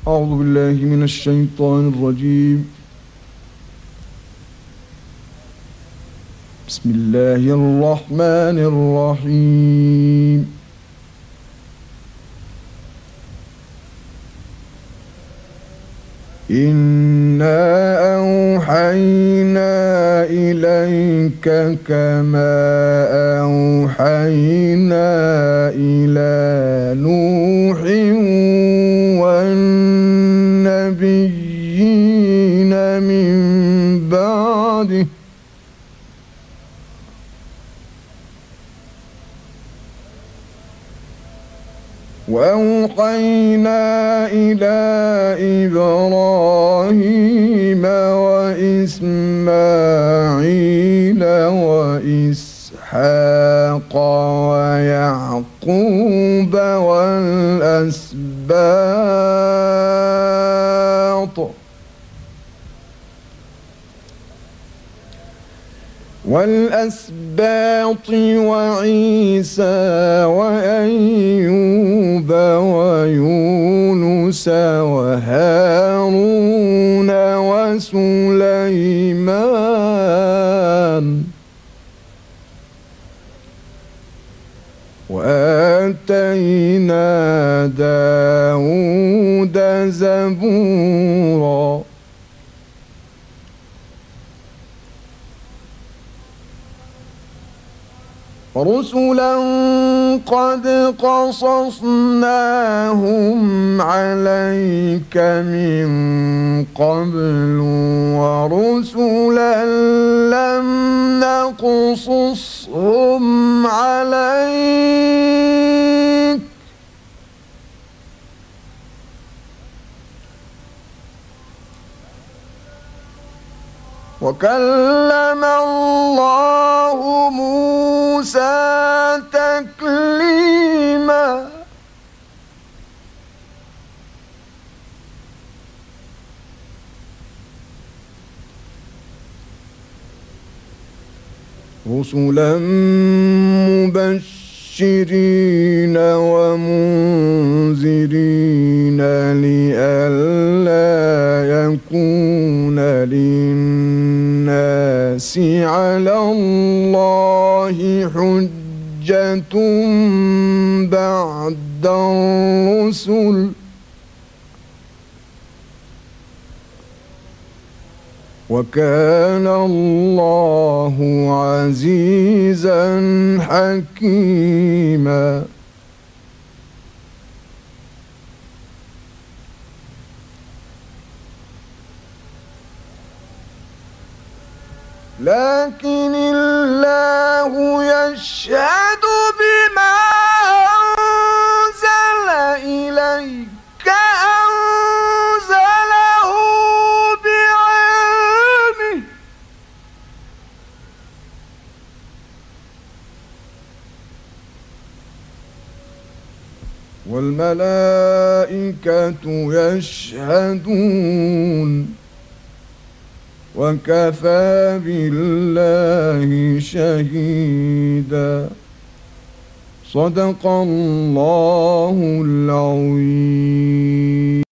أعوذ بالله من الشيطان الرجيم. بسم الله الرحمن الرحيم. إنا أوحينا إليك كما أوحينا إلى نوح والنبيين من بعده وأوحينا إلى إبراهيم وإسماعيل وإسحاق ويعقوب والأسباط وعيسى وأيوب ويونس وهارون وسليمان وآتينا داود زبورا رسلا قد قصصناهم عليك من قبل ورسلا لم نقصصهم عليك وكلم الله موسى تكليما رسلا مبشرين ومنذرين لئلا يكون للناس على الله حجة بعد الرسل وكان الله عزيزا حكيما لكن الله يشهد بما أنزل إليك أنزله بعلمه والملائكة يشهدون وكفى بالله شهيدا صدق الله العظيم.